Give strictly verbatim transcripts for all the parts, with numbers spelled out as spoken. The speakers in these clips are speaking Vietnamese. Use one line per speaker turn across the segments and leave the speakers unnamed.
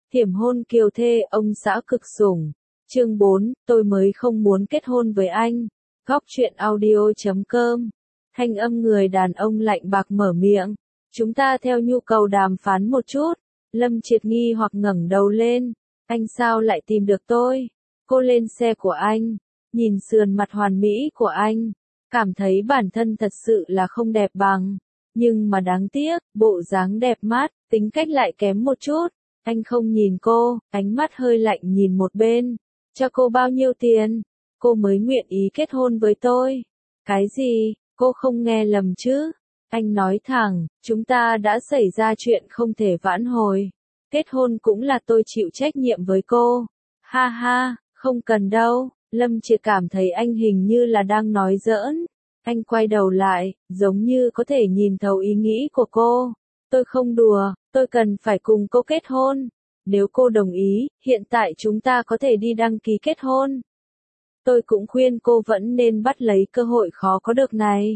Thiểm hôn kiều thê ông xã cực sủng. Chương bốn, tôi mới không muốn kết hôn với anh. Góc truyện audio chấm com. Thanh âm người đàn ông lạnh bạc mở miệng. Chúng ta theo nhu cầu đàm phán một chút. Lâm Triệt nghi hoặc ngẩng đầu lên. Anh sao lại tìm được tôi? Cô lên xe của anh. Nhìn sườn mặt hoàn mỹ của anh. Cảm thấy bản thân thật sự là không đẹp bằng. Nhưng mà đáng tiếc, bộ dáng đẹp mắt, tính cách lại kém một chút. Anh không nhìn cô, ánh mắt hơi lạnh nhìn một bên. Cho cô bao nhiêu tiền? Cô mới nguyện ý kết hôn với tôi. Cái gì? Cô không nghe lầm chứ? Anh nói thẳng, chúng ta đã xảy ra chuyện không thể vãn hồi. Kết hôn cũng là tôi chịu trách nhiệm với cô. Ha ha, không cần đâu. Lâm Triệt cảm thấy anh hình như là đang nói giỡn. Anh quay đầu lại, giống như có thể nhìn thấu ý nghĩ của cô. Tôi không đùa, tôi cần phải cùng cô kết hôn. Nếu cô đồng ý, hiện tại chúng ta có thể đi đăng ký kết hôn. Tôi cũng khuyên cô vẫn nên bắt lấy cơ hội khó có được này.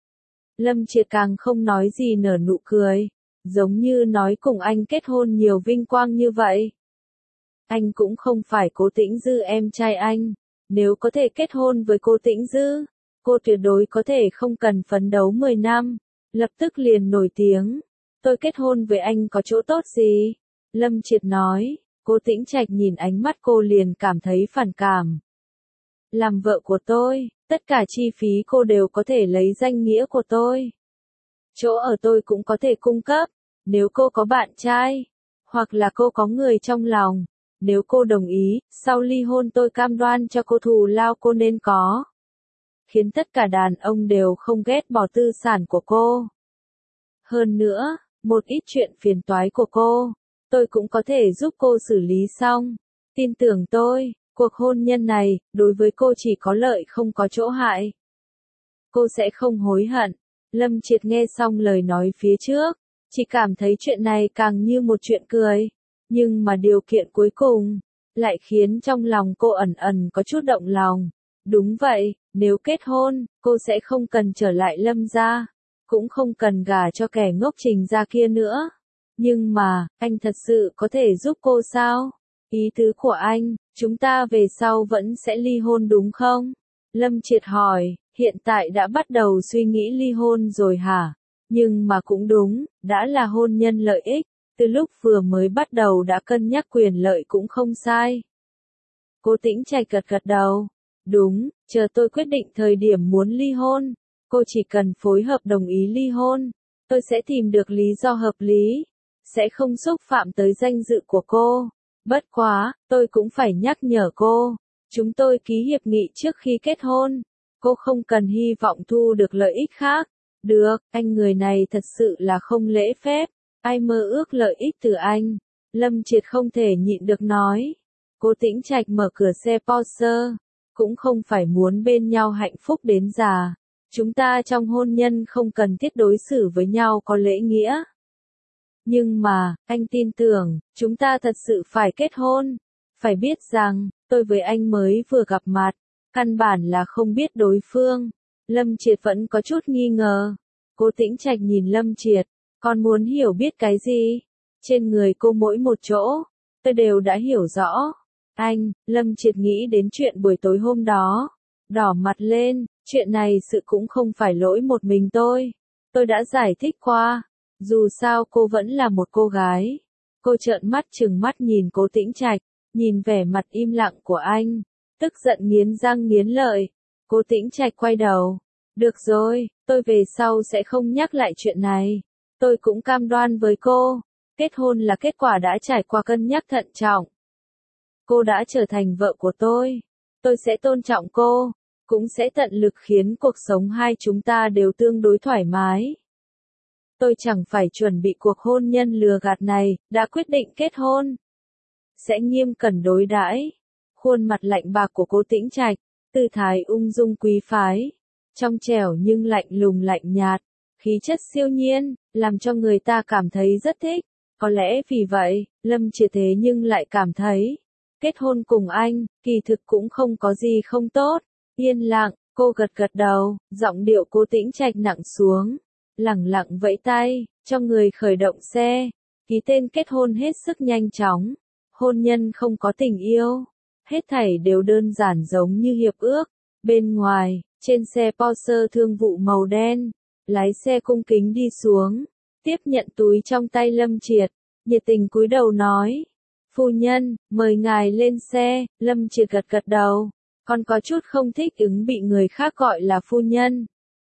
Lâm Triệt càng không nói gì nở nụ cười. Giống như nói cùng anh kết hôn nhiều vinh quang như vậy. Anh cũng không phải Cố Tĩnh Dư em trai anh. Nếu có thể kết hôn với Cố Tĩnh Dư, cô tuyệt đối có thể không cần phấn đấu mười năm, lập tức liền nổi tiếng. Tôi kết hôn với anh có chỗ tốt gì? Lâm Triệt nói. Cố Tĩnh Trạch nhìn ánh mắt cô liền cảm thấy phản cảm. Làm vợ của tôi, tất cả chi phí cô đều có thể lấy danh nghĩa của tôi. Chỗ ở tôi cũng có thể cung cấp, nếu cô có bạn trai, hoặc là cô có người trong lòng. Nếu cô đồng ý, sau ly hôn tôi cam đoan cho cô thù lao cô nên có. Khiến tất cả đàn ông đều không ghét bỏ tư sản của cô. Hơn nữa, một ít chuyện phiền toái của cô, tôi cũng có thể giúp cô xử lý xong. Tin tưởng tôi, cuộc hôn nhân này, đối với cô chỉ có lợi không có chỗ hại. Cô sẽ không hối hận. Lâm Triệt nghe xong lời nói phía trước, chỉ cảm thấy chuyện này càng như một chuyện cười. Nhưng mà điều kiện cuối cùng, lại khiến trong lòng cô ẩn ẩn có chút động lòng. Đúng vậy, nếu kết hôn, cô sẽ không cần trở lại Lâm gia, cũng không cần gả cho kẻ ngốc Trình gia kia nữa. Nhưng mà, anh thật sự có thể giúp cô sao? Ý tứ của anh, chúng ta về sau vẫn sẽ ly hôn đúng không? Lâm Triệt hỏi, hiện tại đã bắt đầu suy nghĩ ly hôn rồi hả? Nhưng mà cũng đúng, đã là hôn nhân lợi ích, từ lúc vừa mới bắt đầu đã cân nhắc quyền lợi cũng không sai. Cố Tĩnh Trạch gật gật đầu. Đúng, chờ tôi quyết định thời điểm muốn ly hôn, cô chỉ cần phối hợp đồng ý ly hôn, tôi sẽ tìm được lý do hợp lý, sẽ không xúc phạm tới danh dự của cô. Bất quá, tôi cũng phải nhắc nhở cô, chúng tôi ký hiệp nghị trước khi kết hôn, cô không cần hy vọng thu được lợi ích khác. Được, anh người này thật sự là không lễ phép, ai mơ ước lợi ích từ anh. Lâm Triệt không thể nhịn được nói. Cố Tĩnh Trạch mở cửa xe Porsche, cũng không phải muốn bên nhau hạnh phúc đến già. Chúng ta trong hôn nhân không cần thiết đối xử với nhau có lễ nghĩa. Nhưng mà, anh tin tưởng, chúng ta thật sự phải kết hôn. Phải biết rằng, tôi với anh mới vừa gặp mặt, căn bản là không biết đối phương. Lâm Triệt vẫn có chút nghi ngờ. Cố Tĩnh Trạch nhìn Lâm Triệt, còn muốn hiểu biết cái gì? Trên người cô mỗi một chỗ, tôi đều đã hiểu rõ. Anh, Lâm Triệt nghĩ đến chuyện buổi tối hôm đó. Đỏ mặt lên, chuyện này sự cũng không phải lỗi một mình tôi. Tôi đã giải thích qua. Dù sao cô vẫn là một cô gái. Cô trợn mắt trừng mắt nhìn Cố Tĩnh Trạch, nhìn vẻ mặt im lặng của anh. Tức giận nghiến răng nghiến lợi. Cố Tĩnh Trạch quay đầu. Được rồi, tôi về sau sẽ không nhắc lại chuyện này. Tôi cũng cam đoan với cô. Kết hôn là kết quả đã trải qua cân nhắc thận trọng. Cô đã trở thành vợ của tôi. Tôi sẽ tôn trọng cô. Cũng sẽ tận lực khiến cuộc sống hai chúng ta đều tương đối thoải mái. Tôi chẳng phải chuẩn bị cuộc hôn nhân lừa gạt này, đã quyết định kết hôn. Sẽ nghiêm cẩn đối đãi. Khuôn mặt lạnh bạc của Cố Tĩnh Trạch, tư thái ung dung quý phái. Trong trẻo nhưng lạnh lùng lạnh nhạt. Khí chất siêu nhiên, làm cho người ta cảm thấy rất thích. Có lẽ vì vậy, Lâm Triệt thế nhưng lại cảm thấy, kết hôn cùng anh, kỳ thực cũng không có gì không tốt. Yên lặng, cô gật gật đầu, giọng điệu Cố Tĩnh Trạch nặng xuống. Lẳng lặng vẫy tay, cho người khởi động xe. Ký tên kết hôn hết sức nhanh chóng. Hôn nhân không có tình yêu. Hết thảy đều đơn giản giống như hiệp ước. Bên ngoài, trên xe Porsche thương vụ màu đen, lái xe cung kính đi xuống, tiếp nhận túi trong tay Lâm Triệt, nhiệt tình cúi đầu nói. Phu nhân, mời ngài lên xe. Lâm Triệt gật gật đầu, còn có chút không thích ứng bị người khác gọi là phu nhân.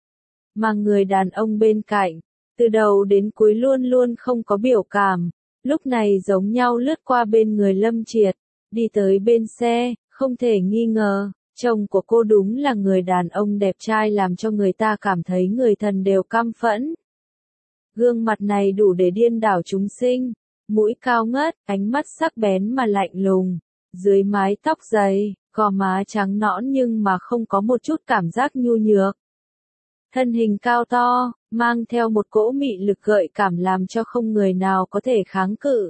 Mà người đàn ông bên cạnh, từ đầu đến cuối luôn luôn không có biểu cảm, lúc này giống nhau lướt qua bên người Lâm Triệt, đi tới bên xe, không thể nghi ngờ, chồng của cô đúng là người đàn ông đẹp trai làm cho người ta cảm thấy người thần đều căm phẫn. Gương mặt này đủ để điên đảo chúng sinh, mũi cao ngất, ánh mắt sắc bén mà lạnh lùng, dưới mái tóc dày, gò má trắng nõn nhưng mà không có một chút cảm giác nhu nhược. Thân hình cao to, mang theo một cỗ mị lực gợi cảm làm cho không người nào có thể kháng cự.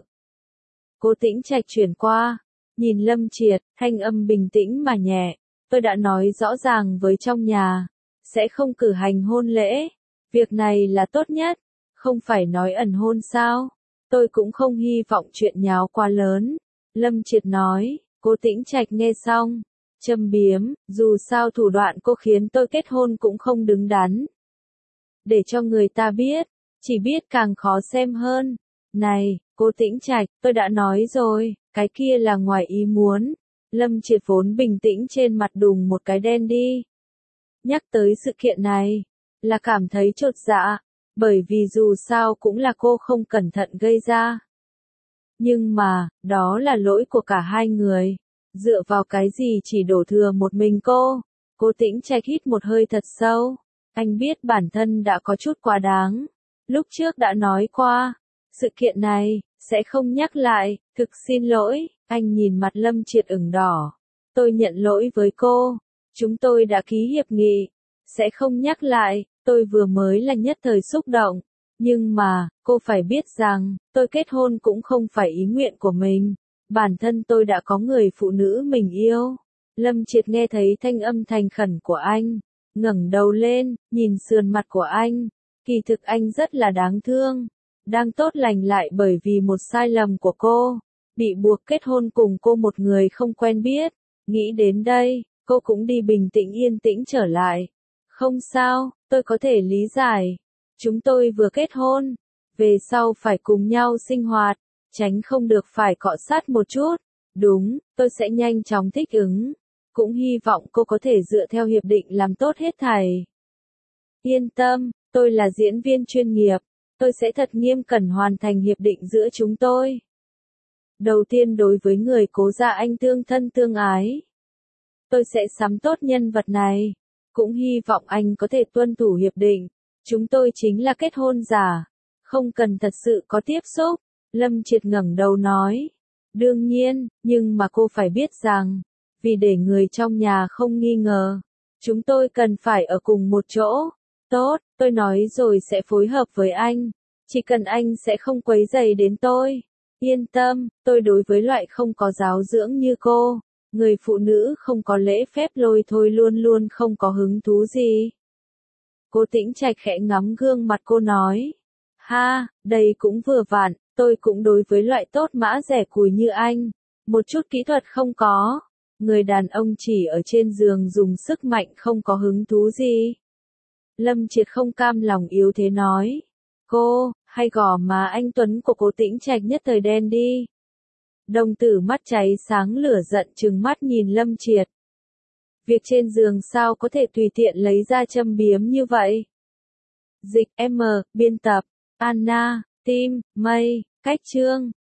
Cố Tĩnh Trạch chuyển qua, nhìn Lâm Triệt, thanh âm bình tĩnh mà nhẹ, tôi đã nói rõ ràng với trong nhà, sẽ không cử hành hôn lễ, việc này là tốt nhất, không phải nói ẩn hôn sao, tôi cũng không hy vọng chuyện nháo quá lớn. Lâm Triệt nói, Cố Tĩnh Trạch nghe xong, châm biếm, dù sao thủ đoạn cô khiến tôi kết hôn cũng không đứng đắn. Để cho người ta biết, chỉ biết càng khó xem hơn. Này, Cố Tĩnh Trạch, tôi đã nói rồi, cái kia là ngoài ý muốn. Lâm Triệt vốn bình tĩnh trên mặt đùng một cái đen đi. Nhắc tới sự kiện này, là cảm thấy chột dạ, bởi vì dù sao cũng là cô không cẩn thận gây ra. Nhưng mà, đó là lỗi của cả hai người. Dựa vào cái gì chỉ đổ thừa một mình cô? Cố Tĩnh Trạch hít một hơi thật sâu. Anh biết bản thân đã có chút quá đáng. Lúc trước đã nói qua, sự kiện này, sẽ không nhắc lại, thực xin lỗi. Anh nhìn mặt Lâm Triệt ửng đỏ. Tôi nhận lỗi với cô. Chúng tôi đã ký hiệp nghị. Sẽ không nhắc lại, tôi vừa mới là nhất thời xúc động. Nhưng mà, cô phải biết rằng, tôi kết hôn cũng không phải ý nguyện của mình. Bản thân tôi đã có người phụ nữ mình yêu. Lâm Triệt nghe thấy thanh âm thành khẩn của anh, ngẩng đầu lên, nhìn sườn mặt của anh. Kỳ thực anh rất là đáng thương. Đang tốt lành lại bởi vì một sai lầm của cô, bị buộc kết hôn cùng cô một người không quen biết. Nghĩ đến đây, cô cũng đi bình tĩnh yên tĩnh trở lại. Không sao, tôi có thể lý giải. Chúng tôi vừa kết hôn, về sau phải cùng nhau sinh hoạt, tránh không được phải cọ sát một chút. Đúng, tôi sẽ nhanh chóng thích ứng. Cũng hy vọng cô có thể dựa theo hiệp định làm tốt hết thảy. Yên tâm, tôi là diễn viên chuyên nghiệp. Tôi sẽ thật nghiêm cẩn hoàn thành hiệp định giữa chúng tôi. Đầu tiên đối với người Cố gia anh tương thân tương ái. Tôi sẽ sắm tốt nhân vật này. Cũng hy vọng anh có thể tuân thủ hiệp định. Chúng tôi chính là kết hôn giả. Không cần thật sự có tiếp xúc. Lâm Triệt ngẩng đầu nói. Đương nhiên, nhưng mà cô phải biết rằng, vì để người trong nhà không nghi ngờ, chúng tôi cần phải ở cùng một chỗ. Tốt, tôi nói rồi sẽ phối hợp với anh. Chỉ cần anh sẽ không quấy rầy đến tôi. Yên tâm, tôi đối với loại không có giáo dưỡng như cô, người phụ nữ không có lễ phép lôi thôi luôn luôn không có hứng thú gì. Cố Tĩnh Trạch khẽ ngắm gương mặt cô nói. Ha, đây cũng vừa vặn, tôi cũng đối với loại tốt mã rẻ cùi như anh. Một chút kỹ thuật không có. Người đàn ông chỉ ở trên giường dùng sức mạnh không có hứng thú gì. Lâm Triệt không cam lòng yếu thế nói. Cô, hay gò má anh Tuấn của Cố Tĩnh Trạch nhất thời đen đi. Đồng tử mắt cháy sáng lửa giận trừng mắt nhìn Lâm Triệt. Việc trên giường sao có thể tùy tiện lấy ra châm biếm như vậy? Dịch M, biên tập, Anna, Tim, Mây, cách chương.